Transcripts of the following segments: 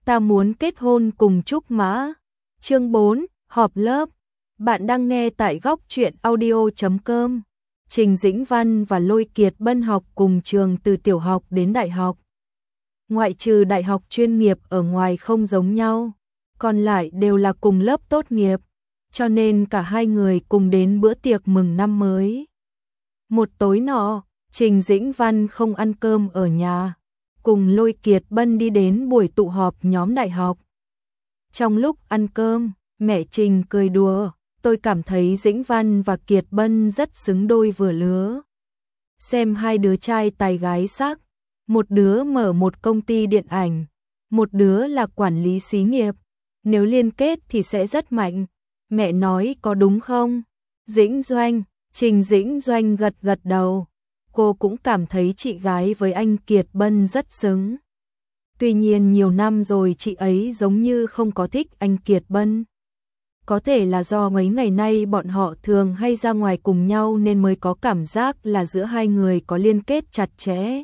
ta muốn kết hôn cùng Trúc Mã. Chương 4, họp lớp. Bạn đang nghe tại góc truyện audio.com. Trình Dĩnh Văn và Lôi Kiệt Bân học cùng trường từ tiểu học đến đại học. Ngoại trừ đại học chuyên nghiệp ở ngoài không giống nhau, còn lại đều là cùng lớp tốt nghiệp, cho nên cả hai người cùng đến bữa tiệc mừng năm mới. Một tối nọ, Trình Dĩnh Văn không ăn cơm ở nhà, cùng Lôi Kiệt Bân đi đến buổi tụ họp nhóm đại học. Trong lúc ăn cơm, mẹ Trình cười đùa, tôi cảm thấy Dĩnh Văn và Kiệt Bân rất xứng đôi vừa lứa. Xem hai đứa trai tài gái sắc, một đứa mở một công ty điện ảnh, một đứa là quản lý xí nghiệp, nếu liên kết thì sẽ rất mạnh. Mẹ nói có đúng không? Dĩnh Doanh, Trình Dĩnh Doanh gật gật đầu. Cô cũng cảm thấy chị gái với anh Kiệt Bân rất xứng. Tuy nhiên nhiều năm rồi chị ấy giống như không có thích anh Kiệt Bân. Có thể là do mấy ngày nay bọn họ thường hay ra ngoài cùng nhau nên mới có cảm giác là giữa hai người có liên kết chặt chẽ.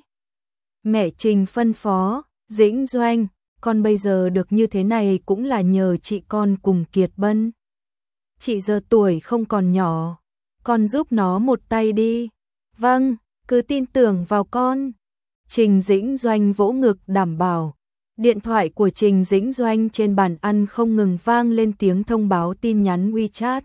Mẹ Trình phân phó, Dĩnh Doanh, con bây giờ được như thế này cũng là nhờ chị con cùng Kiệt Bân. Chị giờ tuổi không còn nhỏ, con giúp nó một tay đi. Vâng, cứ tin tưởng vào con. Trình Dĩnh Doanh vỗ ngực đảm bảo. Điện thoại của Trình Dĩnh Doanh trên bàn ăn không ngừng vang lên tiếng thông báo tin nhắn WeChat.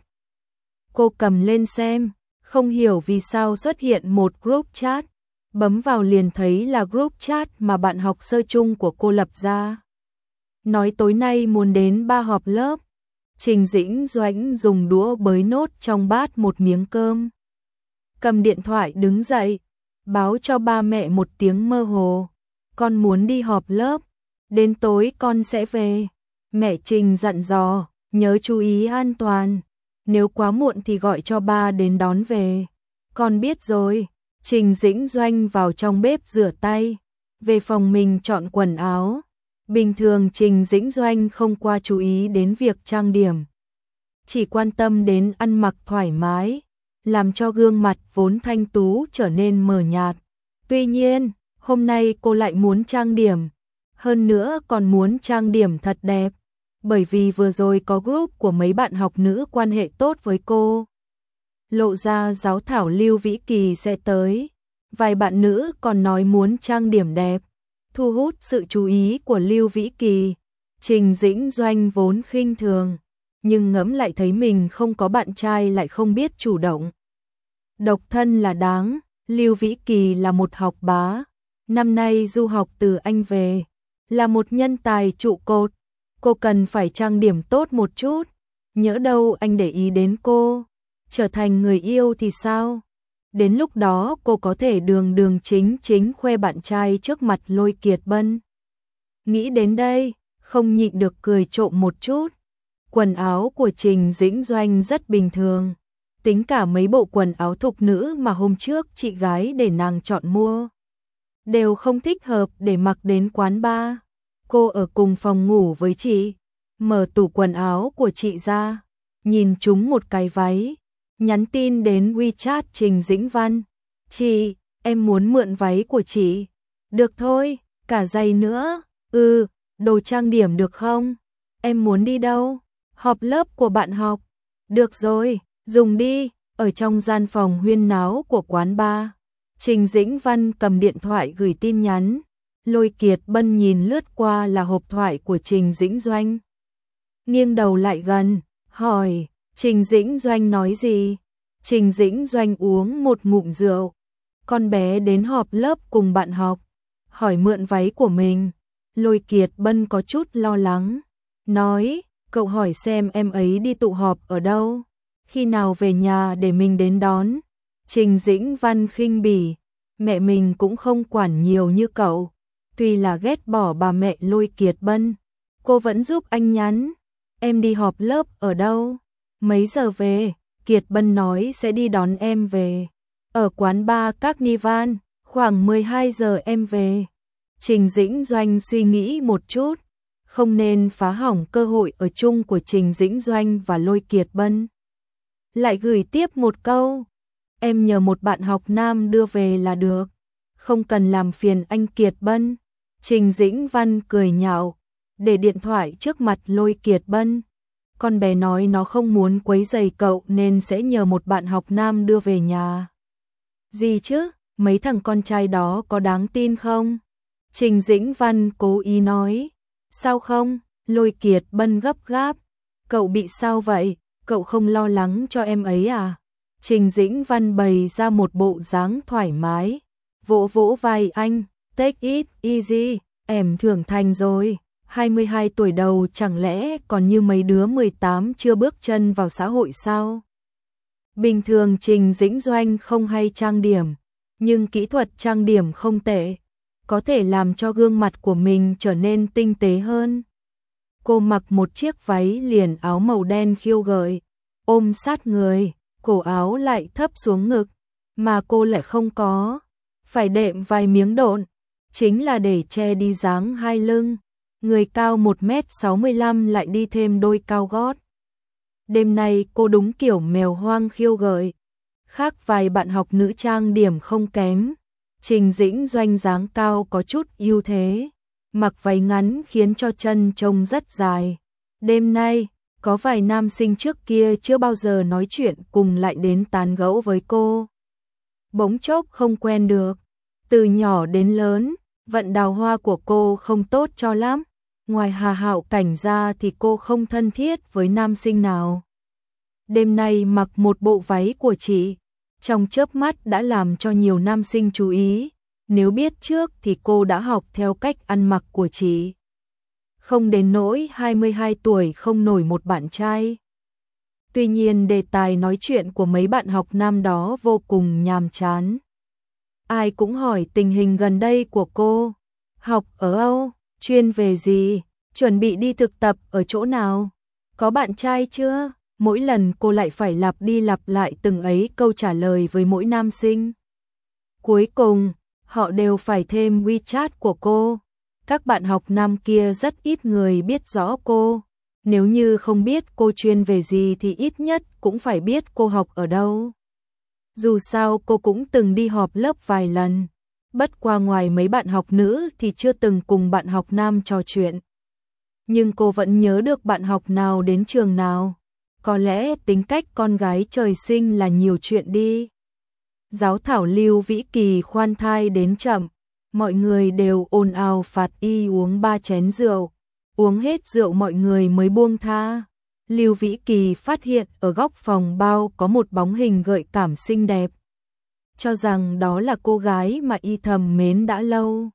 Cô cầm lên xem, không hiểu vì sao xuất hiện một group chat. Bấm vào liền thấy là group chat mà bạn học sơ chung của cô lập ra. Nói tối nay muốn đến ba họp lớp. Trình Dĩnh Doanh dùng đũa bới nốt trong bát một miếng cơm. Cầm điện thoại đứng dậy, báo cho ba mẹ một tiếng mơ hồ. Con muốn đi họp lớp, đến tối con sẽ về. Mẹ Trình dặn dò, nhớ chú ý an toàn. Nếu quá muộn thì gọi cho ba đến đón về. Con biết rồi. Trình Dĩnh Doanh vào trong bếp rửa tay, về phòng mình chọn quần áo. Bình thường Trình Dĩnh Doanh không qua chú ý đến việc trang điểm, chỉ quan tâm đến ăn mặc thoải mái, làm cho gương mặt vốn thanh tú trở nên mờ nhạt. Tuy nhiên, hôm nay cô lại muốn trang điểm, hơn nữa còn muốn trang điểm thật đẹp, bởi vì vừa rồi có group của mấy bạn học nữ quan hệ tốt với cô. Lộ ra giáo thảo Lưu Vĩ Kỳ sẽ tới, vài bạn nữ còn nói muốn trang điểm đẹp, thu hút sự chú ý của Lưu Vĩ Kỳ. Trình Dĩnh Doanh vốn khinh thường, nhưng ngẫm lại thấy mình không có bạn trai lại không biết chủ động. Độc thân là đáng, Lưu Vĩ Kỳ là một học bá, năm nay du học từ Anh về, là một nhân tài trụ cột, cô cần phải trang điểm tốt một chút, nhỡ đâu anh để ý đến cô, trở thành người yêu thì sao? Đến lúc đó cô có thể đường đường chính chính khoe bạn trai trước mặt Lôi Kiệt Bân. Nghĩ đến đây, không nhịn được cười trộm một chút. Quần áo của Trình Dĩnh Doanh rất bình thường, tính cả mấy bộ quần áo thục nữ mà hôm trước chị gái để nàng chọn mua, đều không thích hợp để mặc đến quán bar. Cô ở cùng phòng ngủ với chị, mở tủ quần áo của chị ra, nhìn trúng một cái váy, nhắn tin đến WeChat Trình Dĩnh Văn. Chị, em muốn mượn váy của chị. Được thôi, cả giày nữa. Đồ trang điểm được không? Em muốn đi đâu? Họp lớp của bạn học. Được rồi, dùng đi. Ở trong gian phòng huyên náo của quán bar, Trình Dĩnh Văn cầm điện thoại gửi tin nhắn. Lôi Kiệt Bân nhìn lướt qua là hộp thoại của Trình Dĩnh Doanh. Nghiêng đầu lại gần, hỏi, Trình Dĩnh Doanh nói gì? Trình Dĩnh Doanh uống một ngụm rượu. Con bé đến họp lớp cùng bạn học, hỏi mượn váy của mình. Lôi Kiệt Bân có chút lo lắng, nói, cậu hỏi xem em ấy đi tụ họp ở đâu, khi nào về nhà để mình đến đón. Trình Dĩnh Văn khinh bỉ, mẹ mình cũng không quản nhiều như cậu. Tuy là ghét bỏ bà mẹ Lôi Kiệt Bân, cô vẫn giúp anh nhắn. Em đi họp lớp ở đâu? Mấy giờ về? Kiệt Bân nói sẽ đi đón em về. Ở quán bar Carnival, khoảng 12 giờ em về. Trình Dĩnh Doanh suy nghĩ một chút, không nên phá hỏng cơ hội ở chung của Trình Dĩnh Doanh và Lôi Kiệt Bân. Lại gửi tiếp một câu, em nhờ một bạn học nam đưa về là được, không cần làm phiền anh Kiệt Bân. Trình Dĩnh Văn cười nhạo, để điện thoại trước mặt Lôi Kiệt Bân. Con bé nói nó không muốn quấy rầy cậu nên sẽ nhờ một bạn học nam đưa về nhà. Gì chứ, mấy thằng con trai đó có đáng tin không? Trình Dĩnh Văn cố ý nói. Sao không? Lôi Kiệt Bân gấp gáp. Cậu bị sao vậy? Cậu không lo lắng cho em ấy à? Trình Dĩnh Văn bày ra một bộ dáng thoải mái. Vỗ vỗ vai anh. Take it easy, em trưởng thành rồi. 22 tuổi đầu chẳng lẽ còn như mấy đứa 18 chưa bước chân vào xã hội sao? Bình thường Trình Dĩnh Doanh không hay trang điểm, nhưng kỹ thuật trang điểm không tệ, có thể làm cho gương mặt của mình trở nên tinh tế hơn. Cô mặc một chiếc váy liền áo màu đen khiêu gợi, ôm sát người, cổ áo lại thấp xuống ngực, mà cô lại không có, phải đệm vài miếng độn, chính là để che đi dáng hai lưng. Người cao 1m65 lại đi thêm đôi cao gót. Đêm nay cô đúng kiểu mèo hoang khiêu gợi. Khác vài bạn học nữ trang điểm không kém. Trình Dĩnh Doanh dáng cao có chút ưu thế. Mặc váy ngắn khiến cho chân trông rất dài. Đêm nay, có vài nam sinh trước kia chưa bao giờ nói chuyện cùng lại đến tán gẫu với cô. Bỗng chốc không quen được. Từ nhỏ đến lớn, vận đào hoa của cô không tốt cho lắm. Ngoài Hà Hạo Cảnh ra thì cô không thân thiết với nam sinh nào. Đêm nay mặc một bộ váy của chị, trong chớp mắt đã làm cho nhiều nam sinh chú ý. Nếu biết trước thì cô đã học theo cách ăn mặc của chị. Không đến nỗi 22 tuổi không nổi một bạn trai. Tuy nhiên đề tài nói chuyện của mấy bạn học nam đó vô cùng nhàm chán. Ai cũng hỏi tình hình gần đây của cô. Học ở Âu, chuyên về gì, chuẩn bị đi thực tập ở chỗ nào, có bạn trai chưa? Mỗi lần cô lại phải lặp đi lặp lại từng ấy câu trả lời với mỗi nam sinh. Cuối cùng, họ đều phải thêm WeChat của cô. Các bạn học nam kia rất ít người biết rõ cô. Nếu như không biết cô chuyên về gì thì ít nhất cũng phải biết cô học ở đâu. Dù sao cô cũng từng đi họp lớp vài lần. Bất qua ngoài mấy bạn học nữ thì chưa từng cùng bạn học nam trò chuyện. Nhưng cô vẫn nhớ được bạn học nào đến trường nào. Có lẽ tính cách con gái trời sinh là nhiều chuyện đi. Giáo thảo Lưu Vĩ Kỳ khoan thai đến chậm. Mọi người đều ồn ào phạt y uống 3 chén rượu. Uống hết rượu mọi người mới buông tha. Lưu Vĩ Kỳ phát hiện ở góc phòng bao có một bóng hình gợi cảm xinh đẹp. Cho rằng đó là cô gái mà y thầm mến đã lâu.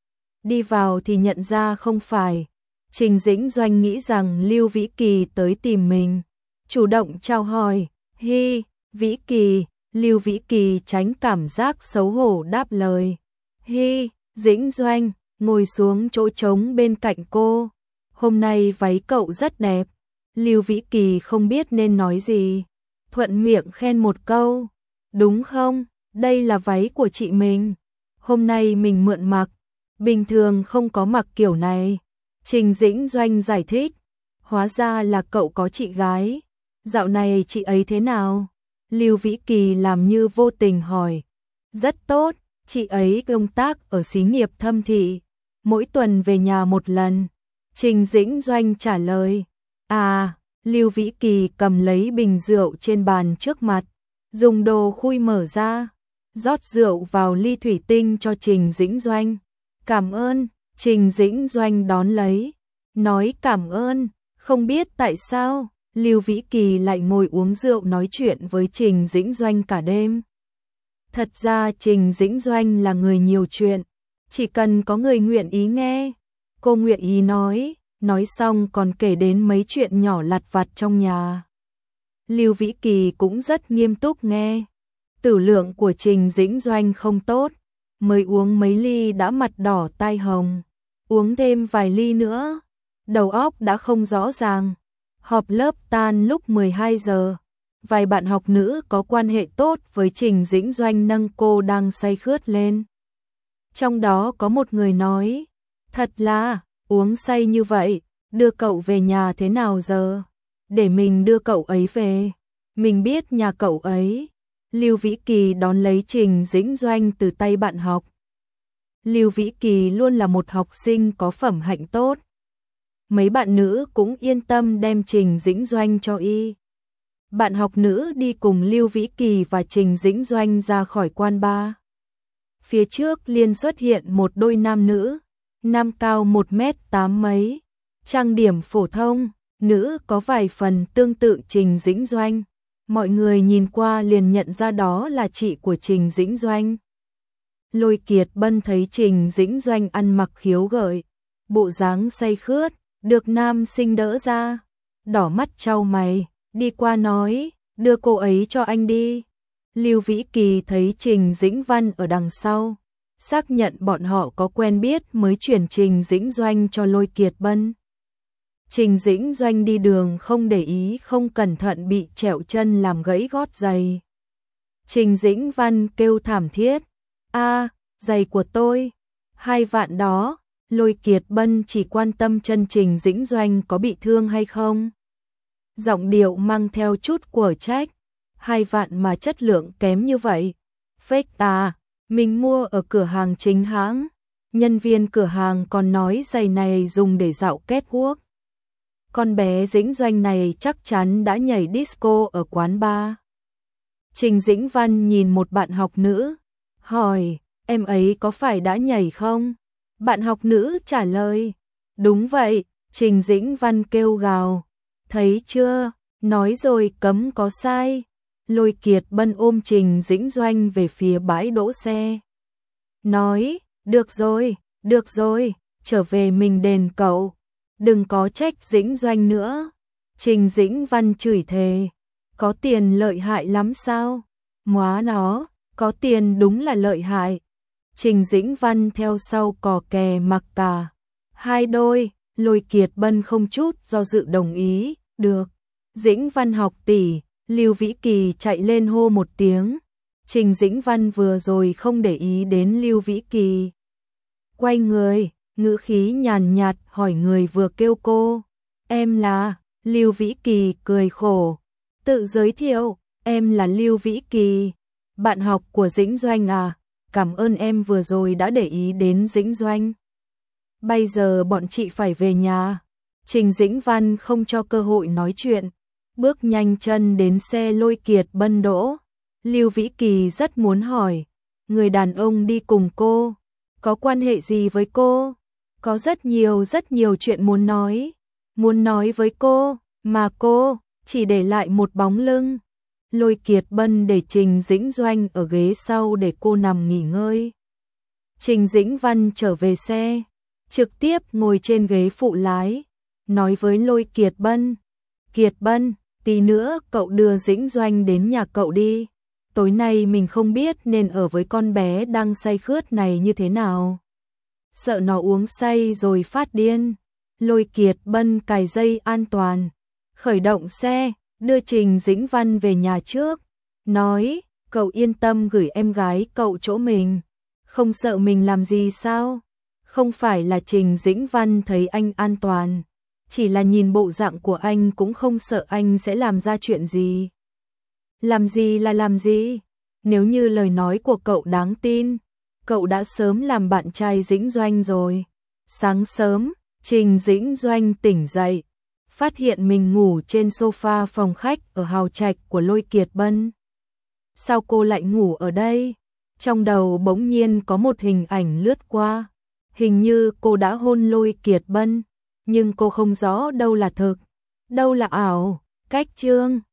Đi vào thì nhận ra không phải. Trình Dĩnh Doanh nghĩ rằng Lưu Vĩ Kỳ tới tìm mình. Chủ động chào hỏi. Hi, Vĩ Kỳ. Lưu Vĩ Kỳ tránh cảm giác xấu hổ đáp lời. Hi, Dĩnh Doanh, ngồi xuống chỗ trống bên cạnh cô. Hôm nay váy cậu rất đẹp. Lưu Vĩ Kỳ không biết nên nói gì. Thuận miệng khen một câu. Đúng không? Đây là váy của chị mình. Hôm nay mình mượn mặc. Bình thường không có mặc kiểu này. Trình Dĩnh Doanh giải thích. Hóa ra là cậu có chị gái. Dạo này chị ấy thế nào? Lưu Vĩ Kỳ làm như vô tình hỏi. Rất tốt, chị ấy công tác ở xí nghiệp Thâm Thị. Mỗi tuần về nhà một lần. Trình Dĩnh Doanh trả lời. À, Lưu Vĩ Kỳ cầm lấy bình rượu trên bàn trước mặt. Dùng đồ khui mở ra. Rót rượu vào ly thủy tinh cho Trình Dĩnh Doanh. Cảm ơn, Trình Dĩnh Doanh đón lấy. Nói cảm ơn, không biết tại sao, Lưu Vĩ Kỳ lại ngồi uống rượu nói chuyện với Trình Dĩnh Doanh cả đêm. Thật ra Trình Dĩnh Doanh là người nhiều chuyện, chỉ cần có người nguyện ý nghe. Cô nguyện ý nói xong còn kể đến mấy chuyện nhỏ lặt vặt trong nhà. Lưu Vĩ Kỳ cũng rất nghiêm túc nghe. Tử lượng của Trình Dĩnh Doanh không tốt, mới uống mấy ly đã mặt đỏ tai hồng, uống thêm vài ly nữa, đầu óc đã không rõ ràng. Họp lớp tan lúc 12 giờ, vài bạn học nữ có quan hệ tốt với Trình Dĩnh Doanh nâng cô đang say khướt lên. Trong đó có một người nói, thật là, uống say như vậy, đưa cậu về nhà thế nào giờ? Để mình đưa cậu ấy về, mình biết nhà cậu ấy. Lưu Vĩ Kỳ đón lấy Trình Dĩnh Doanh từ tay bạn học. Lưu Vĩ Kỳ luôn là một học sinh có phẩm hạnh tốt. mấy bạn nữ cũng yên tâm đem Trình Dĩnh Doanh cho y. Bạn học nữ đi cùng Lưu Vĩ Kỳ và Trình Dĩnh Doanh ra khỏi quán bar. Phía trước liền xuất hiện một đôi nam nữ, nam cao 1m8 mấy, trang điểm phổ thông, nữ có vài phần tương tự Trình Dĩnh Doanh. Mọi người nhìn qua liền nhận ra đó là chị của Trình Dĩnh Doanh. Lôi Kiệt Bân thấy Trình Dĩnh Doanh ăn mặc khiếu gợi, bộ dáng say khướt, được nam sinh đỡ ra, đỏ mắt chau mày, đi qua nói, đưa cô ấy cho anh đi. Lưu Vĩ Kỳ thấy Trình Dĩnh Văn ở đằng sau, xác nhận bọn họ có quen biết mới chuyển Trình Dĩnh Doanh cho Lôi Kiệt Bân. Trình Dĩnh Doanh đi đường không để ý, không cẩn thận bị trẹo chân làm gãy gót giày. Trình Dĩnh Văn kêu thảm thiết, a, giày của tôi, 2 vạn đó. Lôi Kiệt Bân chỉ quan tâm chân Trình Dĩnh Doanh có bị thương hay không. Giọng điệu mang theo chút của trách, 2 vạn mà chất lượng kém như vậy. Fake à, mình mua ở cửa hàng chính hãng. Nhân viên cửa hàng còn nói giày này dùng để dạo catwalk. Con bé Dĩnh Doanh này chắc chắn đã nhảy disco ở quán bar. Trình Dĩnh Văn nhìn một bạn học nữ, hỏi, em ấy có phải đã nhảy không? Bạn học nữ trả lời, đúng vậy. Trình Dĩnh Văn kêu gào, thấy chưa, nói rồi cấm có sai. Lôi Kiệt Bân ôm Trình Dĩnh Doanh về phía bãi đỗ xe, nói, được rồi, trở về mình đền cậu, đừng có trách Dĩnh Doanh nữa. Trình Dĩnh Văn chửi thề, có tiền lợi hại lắm sao? Móa nó, có tiền đúng là lợi hại. Trình Dĩnh Văn theo sau cò kè mặc cả. 2 đôi, Lôi Kiệt Bân không chút do dự đồng ý, được. Dĩnh Văn học tỷ, Lưu Vĩ Kỳ chạy lên hô một tiếng. Trình Dĩnh Văn vừa rồi không để ý đến Lưu Vĩ Kỳ. Quay người, ngữ khí nhàn nhạt hỏi người vừa kêu cô. Em là, Lưu Vĩ Kỳ cười khổ. Tự giới thiệu, em là Lưu Vĩ Kỳ, bạn học của Dĩnh Doanh à. Cảm ơn em vừa rồi đã để ý đến Dĩnh Doanh. Bây giờ bọn chị phải về nhà. Trình Dĩnh Văn không cho cơ hội nói chuyện, bước nhanh chân đến xe Lôi Kiệt Bân đỗ. Lưu Vĩ Kỳ rất muốn hỏi, người đàn ông đi cùng cô, có quan hệ gì với cô? Có rất nhiều chuyện muốn nói với cô, mà cô chỉ để lại một bóng lưng. Lôi Kiệt Bân để Trình Dĩnh Doanh ở ghế sau để cô nằm nghỉ ngơi. Trình Dĩnh Văn trở về xe, trực tiếp ngồi trên ghế phụ lái, nói với Lôi Kiệt Bân, Kiệt Bân, tí nữa cậu đưa Dĩnh Doanh đến nhà cậu đi. Tối nay mình không biết nên ở với con bé đang say khướt này như thế nào. Sợ nó uống say rồi phát điên. Lôi Kiệt Bân cài dây an toàn, khởi động xe, đưa Trình Dĩnh Văn về nhà trước. Nói, cậu yên tâm gửi em gái cậu chỗ mình. Không sợ mình làm gì sao? Không phải là Trình Dĩnh Văn thấy anh an toàn, chỉ là nhìn bộ dạng của anh cũng không sợ anh sẽ làm ra chuyện gì. Làm gì là làm gì? Nếu như lời nói của cậu đáng tin, cậu đã sớm làm bạn trai Dĩnh Doanh rồi. Sáng sớm, Trình Dĩnh Doanh tỉnh dậy, phát hiện mình ngủ trên sofa phòng khách ở hào trạch của Lôi Kiệt Bân. Sao cô lại ngủ ở đây? Trong đầu bỗng nhiên có một hình ảnh lướt qua. Hình như cô đã hôn Lôi Kiệt Bân, nhưng cô không rõ đâu là thực, đâu là ảo. Cách chương